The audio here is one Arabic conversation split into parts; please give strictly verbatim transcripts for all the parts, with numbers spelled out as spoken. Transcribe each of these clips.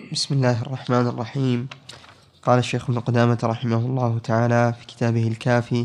بسم الله الرحمن الرحيم. قال الشيخ ابن قدامة رحمه الله تعالى في كتابه الكافي،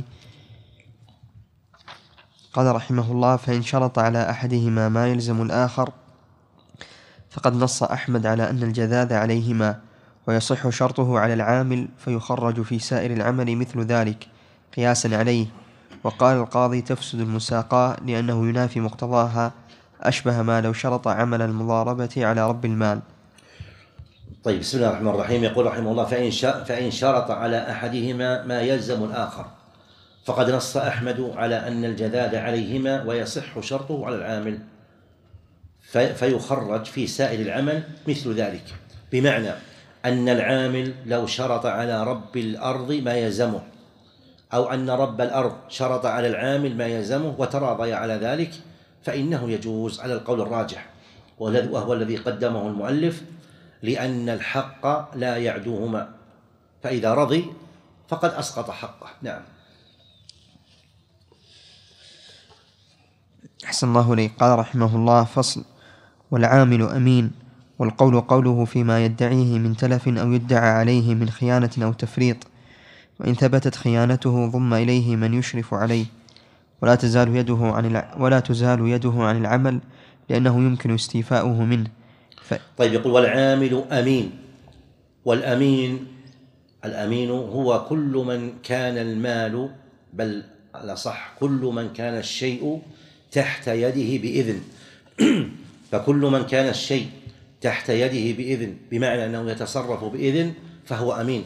قال رحمه الله: فإن شرط على أحدهما ما يلزم الآخر فقد نص أحمد على أن الجذاذ عليهما، ويصح شرطه على العامل فيخرج في سائر العمل مثل ذلك قياسا عليه. وقال القاضي: تفسد المساقاة لأنه ينافي مقتضاها، أشبه ما لو شرط عمل المضاربة على رب المال. طيب، بسم الله الرحمن الرحيم. يقول رحمه الله: فإن, فإن شرط على أحدهما ما يلزم الآخر فقد نص أحمد على أن الجذاذ عليهما ويصح شرطه على العامل فيخرج في سائر العمل مثل ذلك، بمعنى أن العامل لو شرط على رب الأرض ما يلزمه، أو أن رب الأرض شرط على العامل ما يلزمه وتراضي على ذلك، فإنه يجوز على القول الراجح، وهو الذي قدمه المؤلف، لأن الحق لا يعدوهما، فإذا رضي فقد أسقط حقه. نعم. أحسن الله إليك. قال رحمه الله: فصل: والعامل أمين، والقول قوله فيما يدعيه من تلف أو يدعى عليه من خيانة أو تفريط، وإن ثبتت خيانته ضم إليه من يشرف عليه، ولا تزال يده عن الع... ولا تزال يده عن العمل لأنه يمكن استيفاؤه منه. ف... طيب، يقول: والعامل أمين. والأمين الأمين هو كل من كان المال، بل الأصح كل من كان الشيء تحت يده بإذن فكل من كان الشيء تحت يده بإذن، بمعنى أنه يتصرف بإذن، فهو أمين،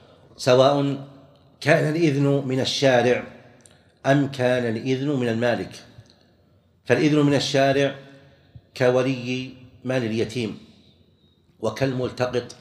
سواء كان الإذن من الشارع أم كان الإذن من المالك. فالإذن من الشارع كولي مال اليتيم وكالملتقط،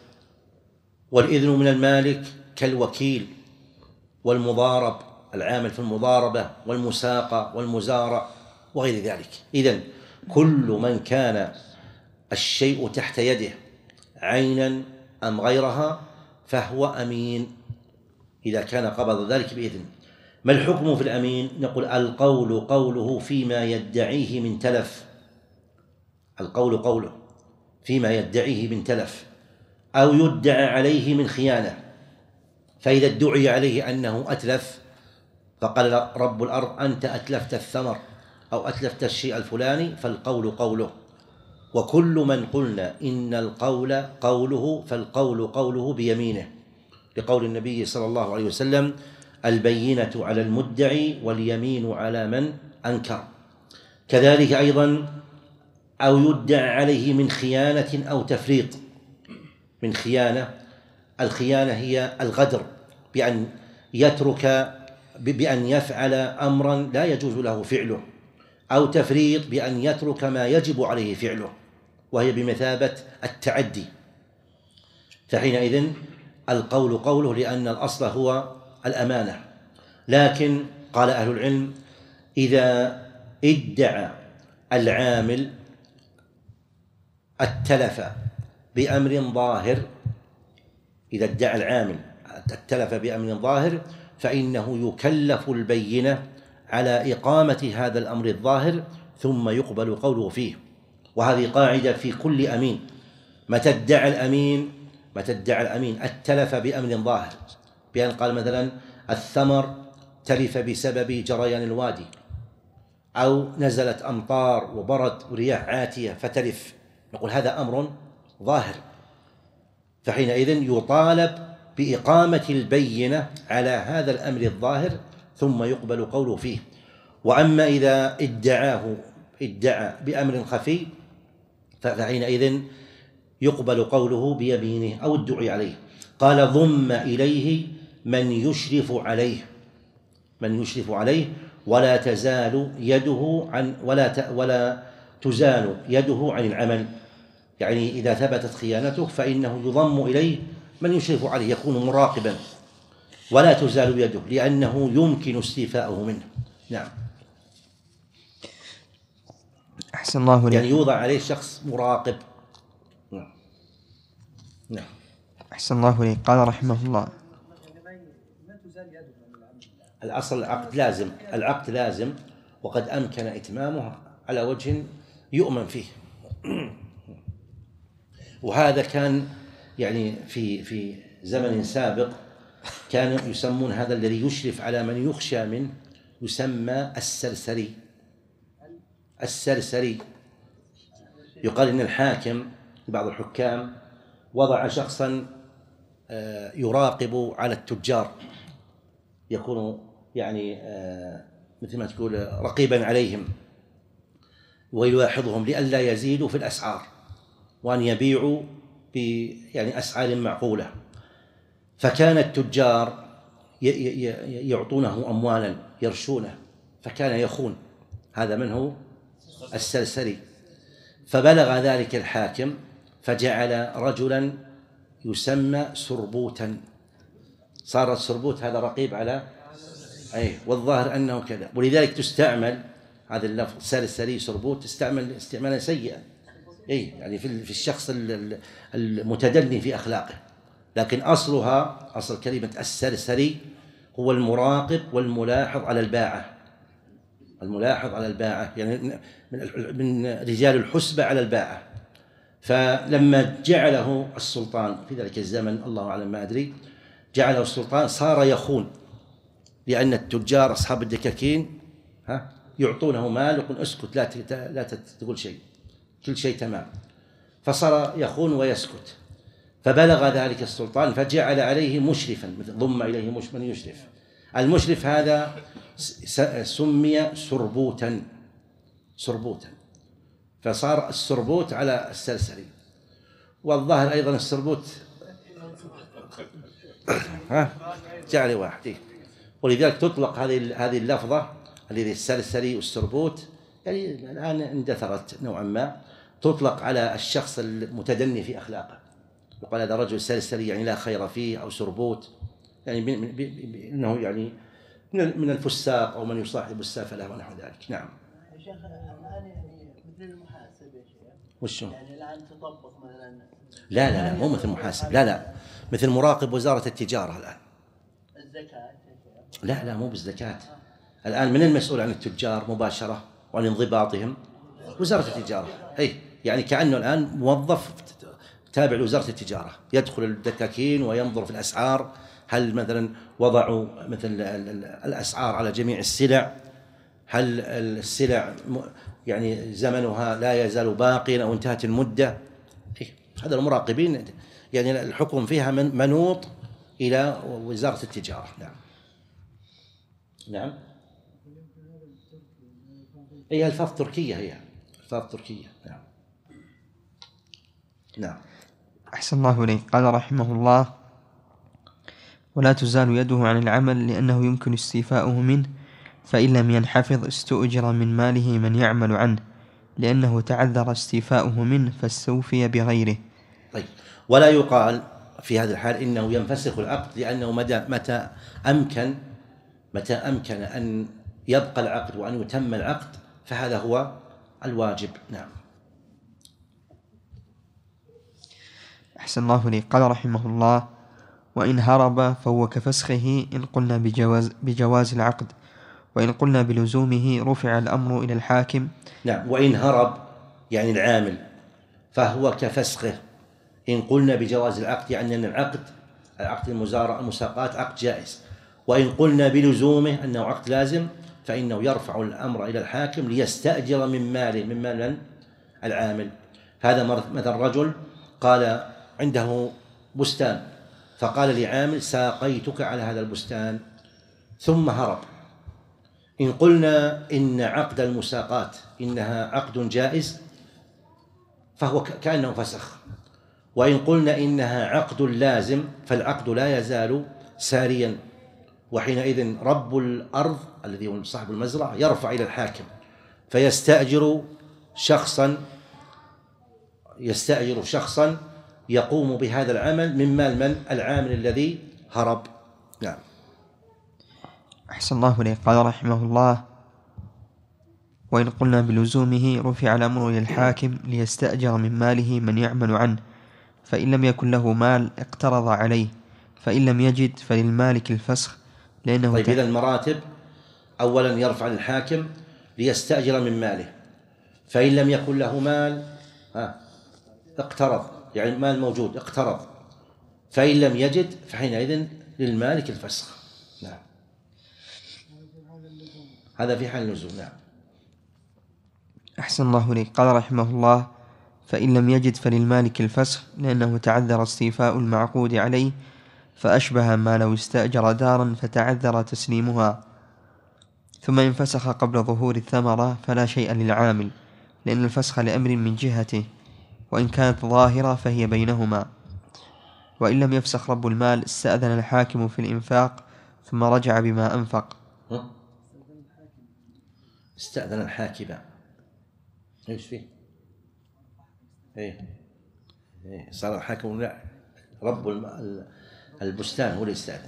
والإذن من المالك كالوكيل والمضارب، العامل في المضاربة والمساقة والمزارع وغير ذلك. إذن كل من كان الشيء تحت يده عينا أم غيرها فهو أمين إذا كان قبض ذلك بإذن. ما الحكم في الأمين؟ نقول: القول قوله فيما يدعيه من تلف القول قوله فيما يدعيه من تلف أو يدعى عليه من خيانة. فإذا ادعي عليه أنه أتلف فقال رب الأرض: أنت أتلفت الثمر أو أتلفت الشيء الفلاني، فالقول قوله. وكل من قلنا إن القول قوله فالقول قوله بيمينه، لقول النبي صلى الله عليه وسلم: البينة على المدعي واليمين على من أنكر. كذلك أيضا أو يدعى عليه من خيانة أو تفريط. من خيانة، الخيانة هي الغدر، بأن يترك بأن يفعل أمرا لا يجوز له فعله، أو تفريط بأن يترك ما يجب عليه فعله، وهي بمثابة التعدي. فحينئذ القول قوله، لأن الأصل هو الأمانة. لكن قال أهل العلم: إذا ادعى العامل التلف بأمر ظاهر إذا ادعى العامل التلف بأمر ظاهر فإنه يكلف البينة على إقامة هذا الأمر الظاهر، ثم يقبل قوله فيه. وهذه قاعدة في كل أمين. متى ادعى الأمين متى ادعى الأمين التلف بأمر ظاهر، بأن قال مثلا: الثمر تلف بسبب جريان الوادي، أو نزلت أمطار وبرد ورياح عاتية فتلف، نقول هذا أمر ظاهر، فحينئذ يطالب بإقامة البينة على هذا الأمر الظاهر ثم يقبل قوله فيه. وأما إذا ادعاه ادعى بأمر خفي فحينئذ يقبل قوله بيمينه أو الدعي عليه. قال: ضم إليه من يشرف عليه من يشرف عليه ولا تزال يده عن ولا ولا تزال يده عن العمل. يعني إذا ثبتت خيانته فإنه يضم إليه من يشرف عليه، يكون مراقبا، ولا تزال يده لأنه يمكن استيفاؤه منه. نعم. أحسن الله إليك. يعني يوضع عليه شخص مراقب. نعم. نعم. أحسن الله إليك. قال رحمه الله: الأصل العقد لازم العقد لازم وقد أمكن إتمامه على وجه يؤمن فيه. وهذا كان يعني في في زمن سابق كانوا يسمون هذا الذي يشرف على من يخشى منه يسمى السرسري. السرسري يقال إن الحاكم بعض الحكام وضع شخصا يراقب على التجار، يكون يعني مثل ما تقول رقيبا عليهم ويلاحظهم لئلا يزيدوا في الأسعار وأن يبيعوا ب يعني أسعار معقولة. فكان التجار يعطونه أموالا يرشونه، فكان يخون، هذا منه السرسري. فبلغ ذلك الحاكم فجعل رجلا يسمى سربوتا، صار السربوت هذا رقيب على أي، والظاهر أنه كذا، ولذلك تستعمل هذا اللفظ سرسري سربوت تستعمل استعمالا سيئا، أي يعني في الشخص المتدني في أخلاقه، لكن أصلها أصل كلمة السرسري هو المراقب والملاحظ على الباعة، الملاحظ على الباعة يعني من رجال الحسبة على الباعة. فلما جعله السلطان في ذلك الزمن الله أعلم ما أدري، جعله السلطان صار يخون، لأن التجار أصحاب الدكاكين ها يعطونه مال يقول اسكت لا لا تقول شيء، كل شيء تمام، فصار يخون ويسكت. فبلغ ذلك السلطان فجعل عليه مشرفا، ضم إليه من يشرف. المشرف هذا سمي سربوتا، سربوتا، فصار السربوت على السرسري. والظاهر أيضا السربوت ها جعل واحد، ولذلك تطلق هذه هذه اللفظة الذي السرسري والسربوت يعني الآن اندثرت نوعا ما، تطلق على الشخص المتدني في أخلاقه، يقال هذا رجل سرسري يعني لا خير فيه، أو سربوت يعني إنه يعني من الفساق أو من يصاحب السافلة ونحو ذلك. نعم. يا شيخ الآن يعني مثل المحاسب يا شيخ، وشو؟ يعني الآن تطبق مثلا لا لا لا مو مثل محاسب، لا لا مثل مراقب وزارة التجارة الآن. الزكاة لا لا مو بالزكاة، الآن من المسؤول عن التجار مباشرة وعن انضباطهم؟ وزارة التجارة، أي يعني كأنه الآن موظف تابع لوزارة التجارة، يدخل الدكاكين وينظر في الأسعار، هل مثلا وضعوا مثل الأسعار على جميع السلع، هل السلع يعني زمنها لا يزال باقيا أو انتهت المدة. هذا المراقبين يعني الحكم فيها من منوط إلى وزارة التجارة. نعم نعم هي ألفاظ تركية، هي ألفاظ تركية. نعم نعم. أحسن الله إليك. قال رحمه الله: ولا تزال يده عن العمل لأنه يمكن استيفاؤه منه، فإن لم ينحفظ استؤجر من ماله من يعمل عنه، لأنه تعذر استيفاؤه منه فاستوفي بغيره. طيب، ولا يقال في هذا الحال إنه ينفسخ العقد، لأنه متى أمكن متى أمكن أن يبقى العقد وأن يتم العقد فهذا هو الواجب. نعم. أحسن الله إليك. قال رحمه الله: وإن هرب فهو كفسخه إن قلنا بجواز, بجواز العقد، وإن قلنا بلزومه رفع الأمر إلى الحاكم. نعم. وإن هرب يعني العامل فهو كفسخه إن قلنا بجواز العقد، يعني أن العقد عقد المزارع المساقات عقد جائز. وإن قلنا بلزومه أنه عقد لازم فإنه يرفع الأمر إلى الحاكم ليستأجر من ماله، من مال العامل. هذا مثلا رجل قال عنده بستان فقال لعامل ساقيتك على هذا البستان ثم هرب، إن قلنا إن عقد المساقات إنها عقد جائز فهو كأنه فسخ، وإن قلنا إنها عقد لازم فالعقد لا يزال ساريا، وحينئذ رب الأرض الذي هو صاحب المزرعة يرفع إلى الحاكم فيستأجر شخصا يستأجر شخصا يقوم بهذا العمل من مال من؟ العامل الذي هرب. نعم. أحسن الله إليك. قال رحمه الله: وإن قلنا بلزومه رفع الأمر إلى الحاكم ليستأجر من ماله من يعمل عنه، فإن لم يكن له مال اقترض عليه، فإن لم يجد فللمالك الفسخ، لأنه طيب إذا المراتب: أولا يرفع الحاكم ليستأجر من ماله، فإن لم يكن له مال ها اقترض، يعني المال موجود اقترض، فإن لم يجد فحينئذ للمالك الفسخ. نعم، هذا في حال اللزوم. نعم. أحسن الله إليك. قال رحمه الله: فإن لم يجد فللمالك الفسخ، لأنه تعذر استيفاء المعقود عليه، فأشبه ما لو استأجر دارا فتعذر تسليمها، ثم إن فسخ قبل ظهور الثمرة فلا شيء للعامل، لأن الفسخ لأمر من جهته، وإن كانت ظاهرة فهي بينهما. وإن لم يفسخ رب المال استأذن الحاكم في الإنفاق ثم رجع بما أنفق. استأذن الحاكم، ايش فيه؟ ايه ايه صار الحاكم، لا، رب البستان هو اللي يستأذن.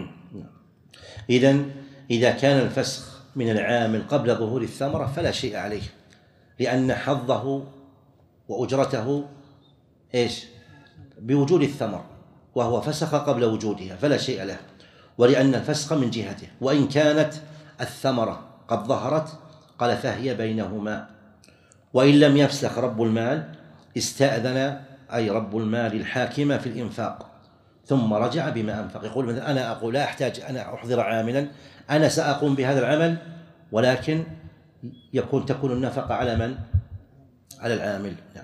إذن إذا كان الفسخ من العامل قبل ظهور الثمرة فلا شيء عليه، لأن حظه وأجرته ايش؟ بوجود الثمر، وهو فسخ قبل وجودها فلا شيء له، ولأن الفسخ من جهته. وإن كانت الثمرة قد ظهرت قال فهي بينهما. وإن لم يفسخ رب المال استأذن أي رب المال الحاكم في الإنفاق ثم رجع بما أنفق. يقول مثلا أنا أقول لا أحتاج أنا أحضر عاملا، أنا سأقوم بهذا العمل، ولكن يكون تكون النفقة على من؟ على العامل. نعم.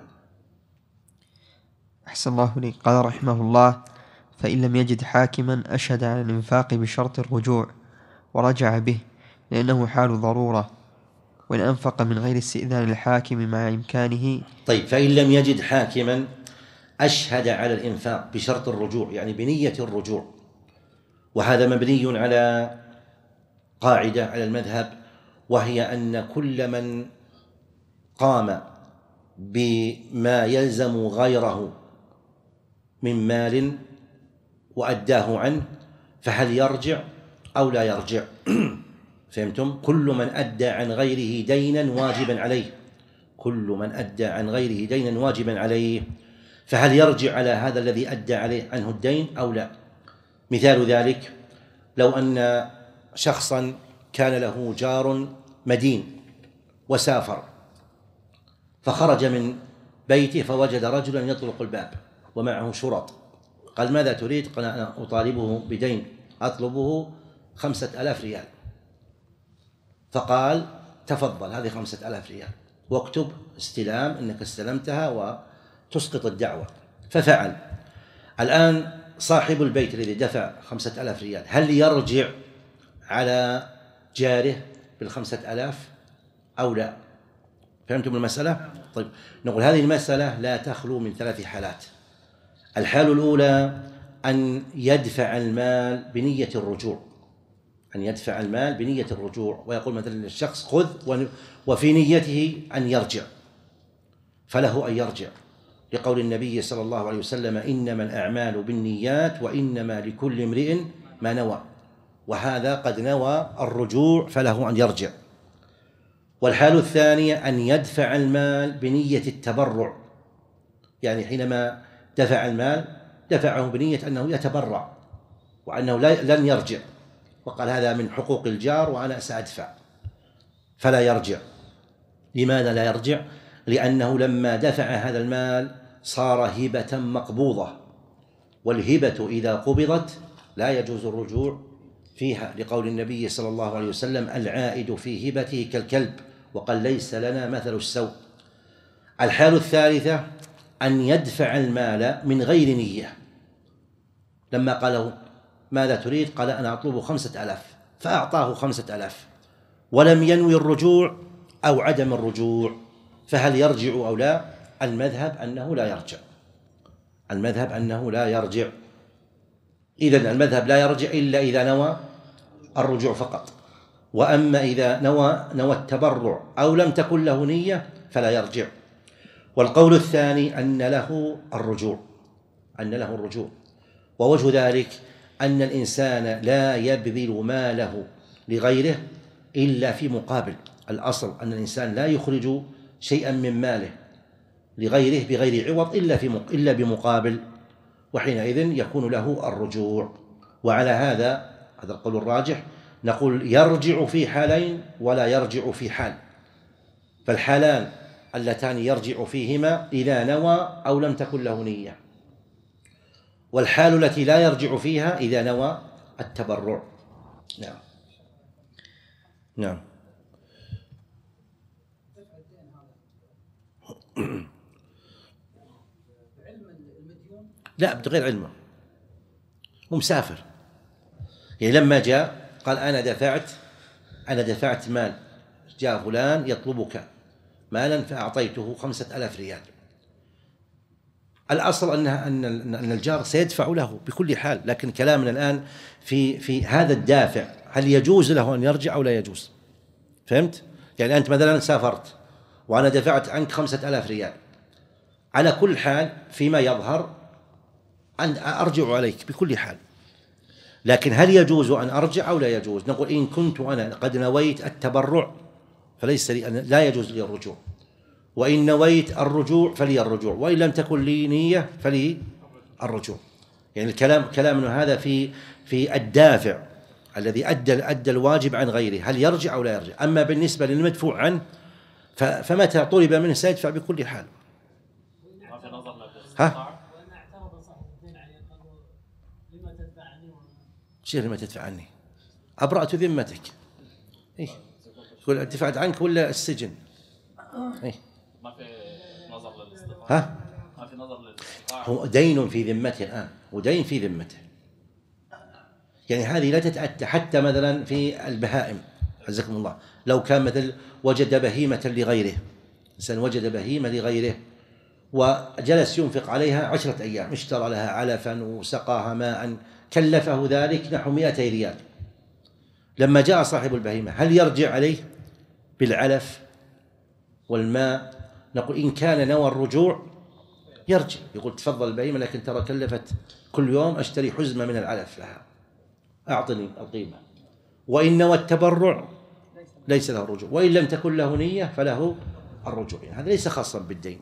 أحسن الله إليك. قال رحمه الله: فإن لم يجد حاكما أشهد على الإنفاق بشرط الرجوع ورجع به، لأنه حال ضرورة، وإن أنفق من غير استئذان الحاكم مع إمكانه. طيب، فإن لم يجد حاكما أشهد على الإنفاق بشرط الرجوع، يعني بنية الرجوع، وهذا مبني على قاعدة على المذهب، وهي أن كل من قام بما يلزم غيره من مال وأداه عنه فهل يرجع أو لا يرجع؟ فهمتم؟ كل من أدى عن غيره دينا واجبا عليه، كل من أدى عن غيره دينا واجبا عليه، فهل يرجع على هذا الذي أدى عليه عنه الدين أو لا؟ مثال ذلك لو أن شخصا كان له جار مدين وسافر، فخرج من بيته فوجد رجلا يطرق الباب ومعه شرط، قال ماذا تريد؟ قال أنا أطالبه بدين أطلبه خمسة آلاف ريال. فقال تفضل هذه خمسة آلاف ريال، واكتب استلام أنك استلمتها وتسقط الدعوة. ففعل. الآن صاحب البيت الذي دفع خمسة آلاف ريال هل يرجع على جاره بالخمسة آلاف أو لا؟ فهمتم المسألة؟ طيب، نقول هذه المسألة لا تخلو من ثلاث حالات. الحالة الأولى أن يدفع المال بنية الرجوع، أن يدفع المال بنية الرجوع، ويقول مثلا للشخص خذ، وفي نيته أن يرجع، فله أن يرجع، لقول النبي صلى الله عليه وسلم إنما الأعمال بالنيات وإنما لكل امرئ ما نوى، وهذا قد نوى الرجوع فله أن يرجع. والحالة الثانية أن يدفع المال بنية التبرع، يعني حينما دفع المال دفعه بنية أنه يتبرع وأنه لن يرجع، وقال هذا من حقوق الجار وأنا سأدفع، فلا يرجع. لماذا لا يرجع؟ لأنه لما دفع هذا المال صار هبة مقبوضة، والهبة إذا قبضت لا يجوز الرجوع فيها، لقول النبي صلى الله عليه وسلم العائد في هبته كالكلب، وقال ليس لنا مثل السوء. الحالة الثالثة أن يدفع المال من غير نية، لما قالوا ماذا تريد؟ قال أنا أطلب خمسة ألاف، فأعطاه خمسة ألاف ولم ينوي الرجوع أو عدم الرجوع، فهل يرجع أو لا؟ المذهب أنه لا يرجع، المذهب أنه لا يرجع. إذن المذهب لا يرجع إلا إذا نوى الرجوع فقط، وأما إذا نوى نوى التبرع أو لم تكن له نية فلا يرجع. والقول الثاني أن له الرجوع، أن له الرجوع، ووجه ذلك أن الإنسان لا يبذل ماله لغيره إلا في مقابل. الأصل أن الإنسان لا يخرج شيئا من ماله لغيره بغير عوض إلا في إلا بمقابل، وحينئذ يكون له الرجوع. وعلى هذا هذا القول الراجح نقول يرجع في حالين ولا يرجع في حال، فالحالان اللتان يرجع فيهما إذا نوى أو لم تكن له نية. والحال التي لا يرجع فيها إذا نوى التبرع. نعم نعم. لا بغير علمه، ومسافر، يعني لما جاء قال أنا دفعت أنا دفعت مال، جاء فلان يطلبك مالا فأعطيته خمسة آلاف ريال، الأصل أنها أن أن الجار سيدفع له بكل حال، لكن كلامنا الآن في في هذا الدافع، هل يجوز له أن يرجع أو لا يجوز؟ فهمت؟ يعني أنت مثلا سافرت وأنا دفعت عنك خمسة آلاف ريال، على كل حال فيما يظهر أن أرجع عليك بكل حال، لكن هل يجوز أن أرجع أو لا يجوز؟ نقول إن كنت أنا قد نويت التبرع فليس لي، لا يجوز لي الرجوع، وإن نويت الرجوع فلي الرجوع، وإن لم تكن لي نية فلي الرجوع. يعني الكلام كلامنا هذا في في الدافع الذي أدى أدى الواجب عن غيره، هل يرجع أو لا يرجع؟ أما بالنسبة للمدفوع عنه فمتى طلب منه سيدفع بكل حال. ها؟ شيء لما تدفع عني أبرأت ذمتك. إيه؟ يقول دفعت عنك ولا السجن؟ إيه؟ ما في نظر للاستطاعة. ها؟ ما في نظر للاستطاعة. هو دين في ذمته الآن، ودين في ذمته، يعني هذه لا تتأتى. حتى مثلا في البهائم عزكم الله، لو كان مثل وجد بهيمة لغيره، إنسان وجد بهيمة لغيره وجلس ينفق عليها عشرة أيام، اشترى لها علفا وسقاها ماء، كلفه ذلك نحو مئتي ريال، لما جاء صاحب البهيمة هل يرجع عليه بالعلف والماء؟ نقول إن كان نوى الرجوع يرجع، يقول تفضل البهيمة لكن ترى كلفت كل يوم أشتري حزمة من العلف لها، أعطني القيمة. وإن نوى التبرع ليس له الرجوع، وإن لم تكن له نية فله الرجوع، يعني هذا ليس خاصا بالدين.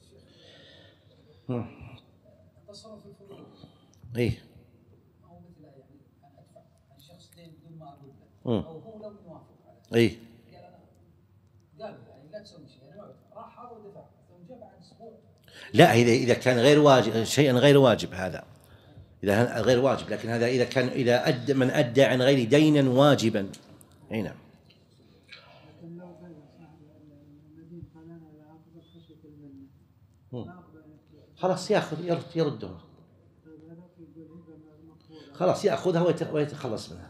إيه؟ أو هو لو موافق عليه. إيه؟ قال يعني لا تسوي شيء، يعني راح هذا ودفع ثم جاء بعد أسبوع. لا، إذا إذا كان غير واجب، شيئا غير واجب هذا، إذا غير واجب، لكن هذا إذا كان إذا أدى من أدى عن غير دينا واجبا. أي نعم. خلاص يأخذ يردها، خلاص يأخذها ويتخلص منها.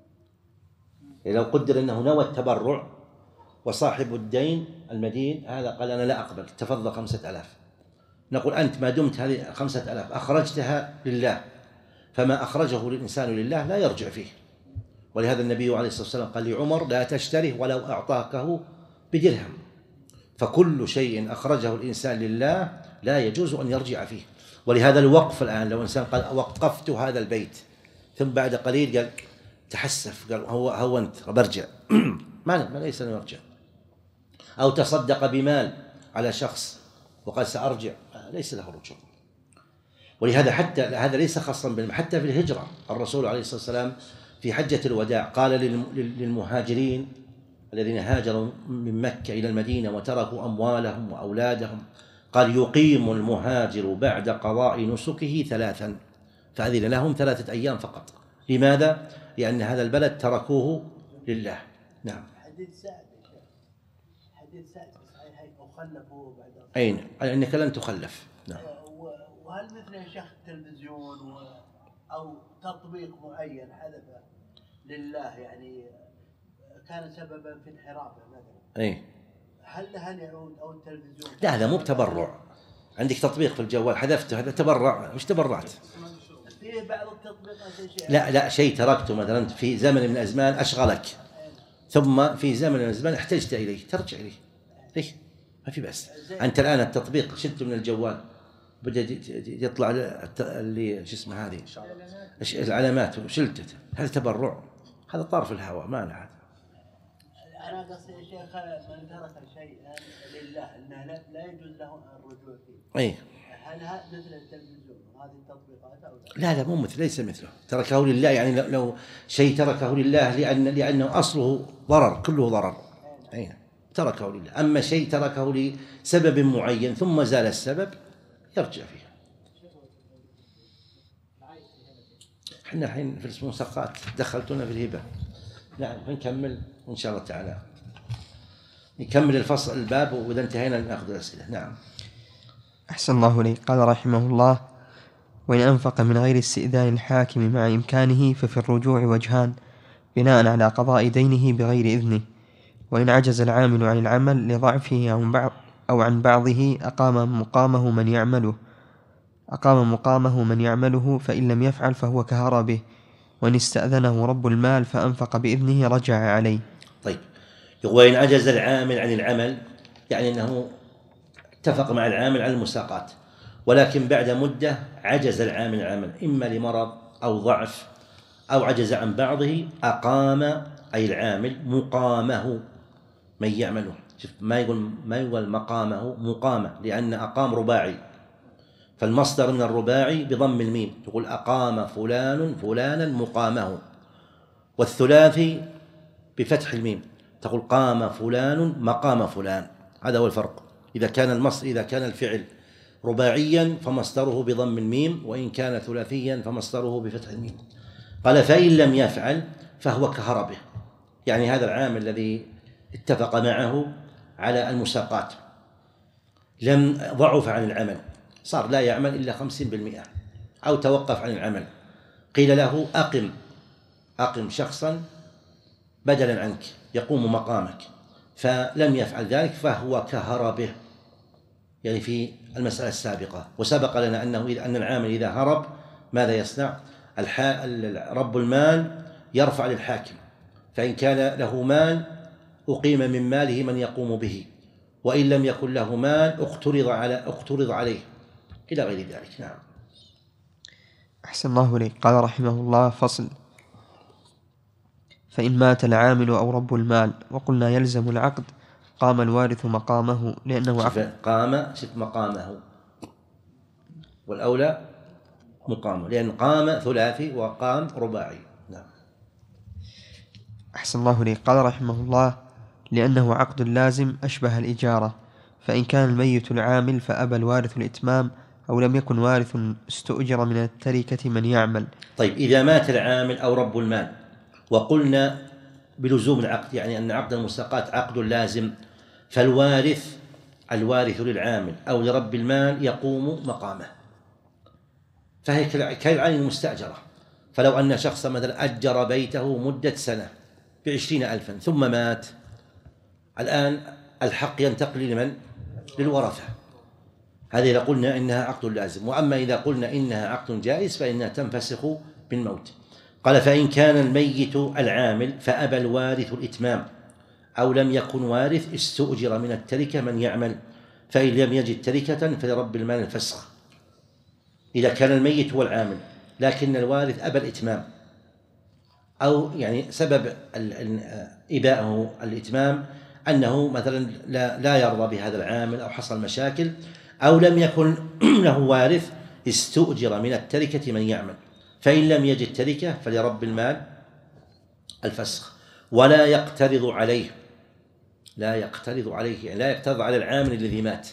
لو قدر أنه نوى التبرع وصاحب الدين المدين هذا قال أنا لا أقبل، تفضل خمسة آلاف، نقول أنت ما دمت هذه خمسة آلاف أخرجتها لله، فما أخرجه الإنسان لله لا يرجع فيه. ولهذا النبي عليه الصلاة والسلام قال لعمر لا تشتره ولو أعطاكه بدرهم، فكل شيء أخرجه الإنسان لله لا يجوز أن يرجع فيه. ولهذا الوقف الآن، لو إنسان قال وقفت هذا البيت ثم بعد قليل قال تحسف، قال هو هو أنت برجع ما ما ليس أن يرجع، أو تصدق بمال على شخص وقال سأرجع، ليس له رجوع. ولهذا حتى هذا ليس خاصا بالم... حتى في الهجرة الرسول عليه الصلاة والسلام في حجة الوداع قال للمهاجرين الذين هاجروا من مكة إلى المدينة وتركوا أموالهم وأولادهم، قال يقيم المهاجر بعد قضاء نسكه ثلاثا، فأذن لهم ثلاثة أيام فقط. لماذا؟ لأن هذا البلد تركوه لله. نعم. حديث سعد حديث سعد صحيح وخلفوه بعد أين؟ أنك لن تخلف. نعم. وهل مثل يا شيخ التلفزيون أو تطبيق معين حدث لله يعني كان سببا في انحرافه مثلا، أي هل هل يعود أو التلفزيون؟ لا هذا مو بتبرع، عندك تطبيق في الجوال حذفته، هذا تبرع. مش تبرعت؟ فيه بعض التطبيقات شيء لا لا شيء تركته مثلا في زمن من الأزمان أشغلك، ثم في زمن من الأزمان احتجت إليه ترجع إليه، ليش؟ ما في بأس. أنت الآن التطبيق شلته من الجوال بدأ يطلع اللي شو اسمه هذه العلامات وشلته، هذا تبرع، هذا طرف الهواء ما له. أنا قصدي يا شيخ من ترك الشيء لله أنه لا يجوز له الرجوع فيه. أي. هل هذا مثل التلفزيون هذه التطبيقات أو لا؟ لا مو مثل، ليس مثله. تركه لله يعني لو, لو شيء تركه لله لأن لأنه أصله ضرر، كله ضرر. أي تركه لله. أما شيء تركه لسبب معين ثم زال السبب يرجع فيه. احنا الحين في المساقات دخلتونا في الهبة. نعم نكمل إن شاء الله تعالى، نكمل الفصل الباب وإذا انتهينا نأخذ الأسئلة. نعم. أحسن الله لي. قال رحمه الله: وإن أنفق من غير استئذان الحاكم مع إمكانه ففي الرجوع وجهان بناء على قضاء دينه بغير إذنه. وإن عجز العامل عن العمل لضعفه أو عن بعضه أقام مقامه من يعمله أقام مقامه من يعمله فإن لم يفعل فهو كهربه. وإن استأذنه رب المال فأنفق بإذنه رجع عليه. طيب، وإن عجز العامل عن العمل يعني أنه اتفق مع العامل على المساقات، ولكن بعد مدة عجز العامل عن العمل إما لمرض أو ضعف أو عجز عن بعضه، أقام أي العامل مقامه من يعمله. شوف ما يقول ما يقول مقامه، مقامه، لأن أقام رباعي، فالمصدر من الرباعي بضم الميم، تقول أقام فلان فلانا مقامه. والثلاثي بفتح الميم، تقول قام فلان مقام فلان. هذا هو الفرق. إذا كان المصدر إذا كان الفعل رباعيا فمصدره بضم الميم، وإن كان ثلاثيا فمصدره بفتح الميم. قال فإن لم يفعل فهو كهربه، يعني هذا العامل الذي اتفق معه على المساقات لم ضعف عن العمل، صار لا يعمل إلا خمسين بالمئة أو توقف عن العمل، قيل له أقم أقم شخصا بدلا عنك يقوم مقامك، فلم يفعل ذلك فهو كهربه، يعني في المسألة السابقة. وسبق لنا أنه إذا أن العامل إذا هرب ماذا يصنع؟ رب المال يرفع للحاكم، فإن كان له مال أقيم من ماله من يقوم به، وإن لم يكن له مال اقترض على اقترض عليه إلى غير ذلك. نعم. أحسن الله إليك. قال رحمه الله: فصل: فإن مات العامل أو رب المال وقلنا يلزم العقد قام الوارث مقامه لأنه عقد. قام شف مقامه، والأولى مقامه، لأن قام ثلاثي وقام رباعي. نعم. أحسن الله إليك. قال رحمه الله: لأنه عقد لازم أشبه الإجارة، فإن كان الميت العامل فأبى الوارث الإتمام، أو لم يكن وارث استؤجر من التركة من يعمل. طيب، إذا مات العامل أو رب المال وقلنا بلزوم العقد، يعني أن عقد المساقات عقد لازم، فالوارث الوارث للعامل أو لرب المال يقوم مقامه، فهي كالعين المستأجرة. فلو أن شخص مثلا أجر بيته مدة سنة بعشرين ألفا ثم مات، الآن الحق ينتقل لمن؟ للورثة. هذه إذا قلنا إنها عقد لازم. وأما إذا قلنا إنها عقد جائز فإنها تنفسخ بالموت. قال فإن كان الميت العامل فأبى الوارث الإتمام، أو لم يكن وارث استؤجر من التركة من يعمل، فإن لم يجد تركة فلرب المال الفسخ. إذا كان الميت هو العامل لكن الوارث أبى الإتمام، أو يعني سبب إباءه الإتمام أنه مثلا لا, لا يرضى بهذا العامل أو حصل مشاكل، أو لم يكن له وارث استؤجر من التركة من يعمل، فإن لم يجد تركة فلرب المال الفسخ. ولا يقترض عليه لا يقترض عليه يعني لا يقترض على العامل الذي مات،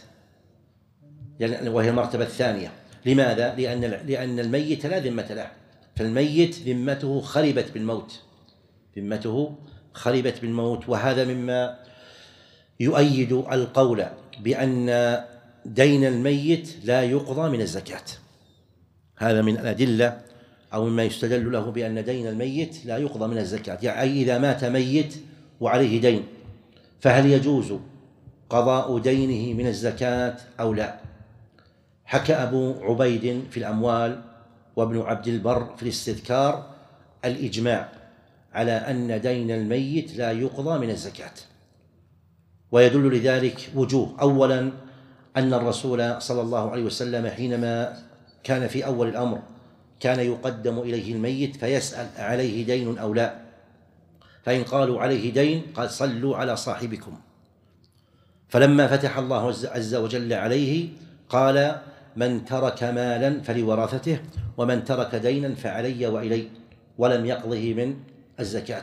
وهي المرتبة الثانية. لماذا؟ لأن لأن الميت لا ذمة له، فالميت ذمته خربت بالموت ذمته خربت بالموت وهذا مما يؤيد القول بأن دين الميت لا يقضى من الزكاة. هذا من الأدلة أو مما يستدل له بأن دين الميت لا يقضى من الزكاة، يعني إذا مات ميت وعليه دين فهل يجوز قضاء دينه من الزكاة أو لا؟ حكى أبو عبيد في الأموال وابن عبد البر في الاستذكار الإجماع على أن دين الميت لا يقضى من الزكاة، ويدل لذلك وجوه. أولا أن الرسول صلى الله عليه وسلم حينما كان في أول الأمر كان يقدم إليه الميت فيسأل عليه دين أو لا، فإن قالوا عليه دين قال صلوا على صاحبكم، فلما فتح الله عز وجل عليه قال من ترك مالا فلورثته ومن ترك دينا فعلي وإلي، ولم يقضه من الزكاة.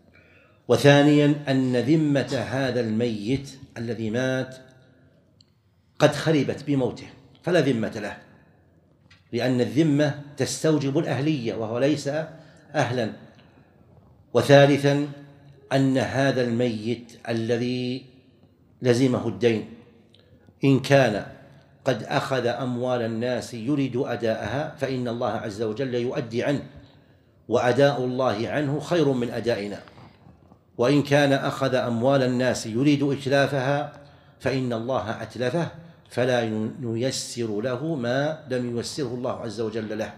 وثانيا أن ذمة هذا الميت الذي مات قد خربت بموته فلا ذمة له، لأن الذمة تستوجب الأهلية وهو ليس أهلا. وثالثا أن هذا الميت الذي لزمه الدين إن كان قد أخذ أموال الناس يريد أداءها فإن الله عز وجل يؤدي عنه، وأداء الله عنه خير من أدائنا. وإن كان أخذ أموال الناس يريد إتلافها فإن الله أتلفه فلا نيسر له ما لم ييسره الله عز وجل له.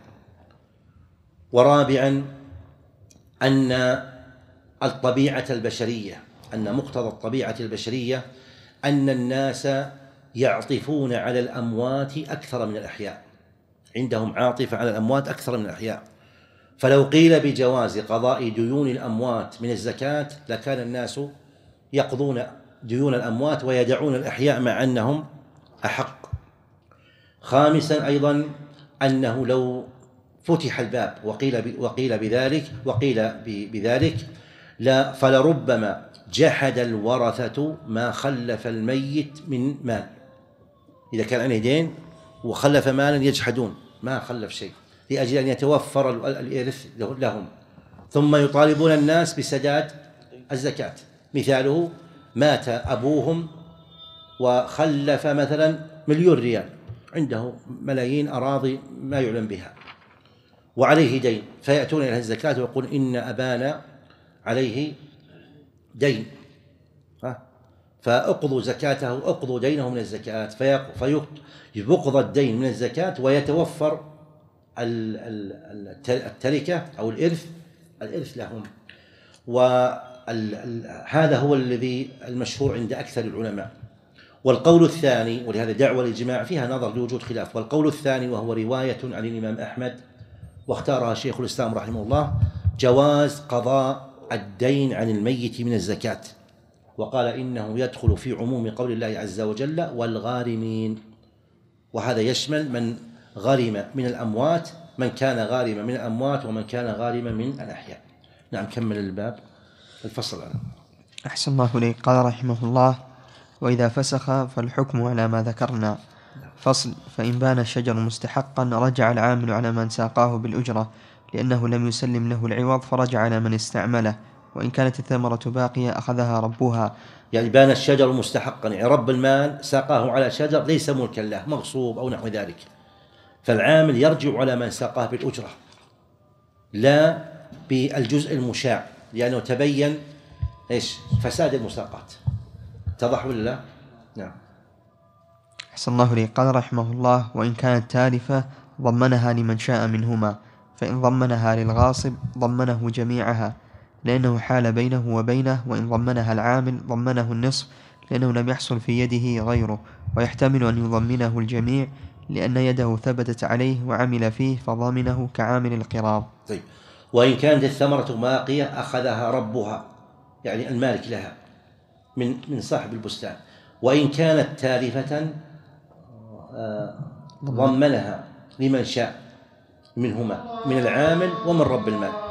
ورابعا أن الطبيعة البشرية أن مقتضى الطبيعة البشرية أن الناس يعطفون على الأموات أكثر من الأحياء، عندهم عاطفة على الأموات أكثر من الأحياء. فلو قيل بجواز قضاء ديون الأموات من الزكاة لكان الناس يقضون ديون الأموات ويدعون الأحياء مع أنهم أحق. خامسا أيضا أنه لو فتح الباب وقيل وقيل بذلك وقيل بذلك لا فلربما جحد الورثة ما خلف الميت من مال. إذا كان عليه دين وخلف مالا يجحدون ما خلف شيء لأجل أن يتوفر الإرث لهم، ثم يطالبون الناس بسداد الزكاة. مثاله مات أبوهم وخلف مثلا مليون ريال، عنده ملايين أراضي ما يعلم بها وعليه دين، فيأتون إلى الزكاة ويقول إن أبانا عليه دين فأقضوا زكاته أقضوا دينه من الزكاة، فيقضى الدين من الزكاة ويتوفر التركة أو الإرث الإرث لهم. وهذا هو الذي المشهور عند أكثر العلماء. والقول الثاني، ولهذا دعوة للجماع فيها نظر لوجود خلاف، والقول الثاني وهو رواية عن الإمام أحمد واختارها شيخ الإسلام رحمه الله جواز قضاء الدين عن الميت من الزكاة، وقال إنه يدخل في عموم قول الله عز وجل والغارمين، وهذا يشمل من غارم من الأموات، من كان غارما من الأموات ومن كان غارما من الأحياء. نعم كمل الباب الفصل عنه. أحسن الله إليك. قال رحمه الله: وإذا فسخ فالحكم على ما ذكرنا. فصل: فإن بان الشجر مستحقا رجع العامل على من ساقاه بالأجرة لأنه لم يسلم له العوض فرجع على من استعمله، وإن كانت الثمرة باقية أخذها ربها. يعني بان الشجر مستحقا، يعني رب المال ساقاه على شجر ليس ملكا له مغصوب أو نحو ذلك، فالعامل يرجع على من ساقاه بالأجرة لا بالجزء المشاع، لأنه تبين إيش فساد المساقات. اتضح ولا لا؟ نعم. أحسن الله إليك. قال رحمه الله: وإن كانت تالفة ضمنها لمن شاء منهما، فإن ضمنها للغاصب ضمنه جميعها لأنه حال بينه وبينه، وإن ضمنها العامل ضمنه النصف لأنه لم يحصل في يده غيره، ويحتمل أن يضمنه الجميع لأن يده ثبتت عليه وعمل فيه فضامنه كعامل القراض. طيب. وإن كانت الثمرة باقية أخذها ربها، يعني المالك لها من من صاحب البستان. وإن كانت تالفة ضمنها لمن شاء منهما من العامل ومن رب المال.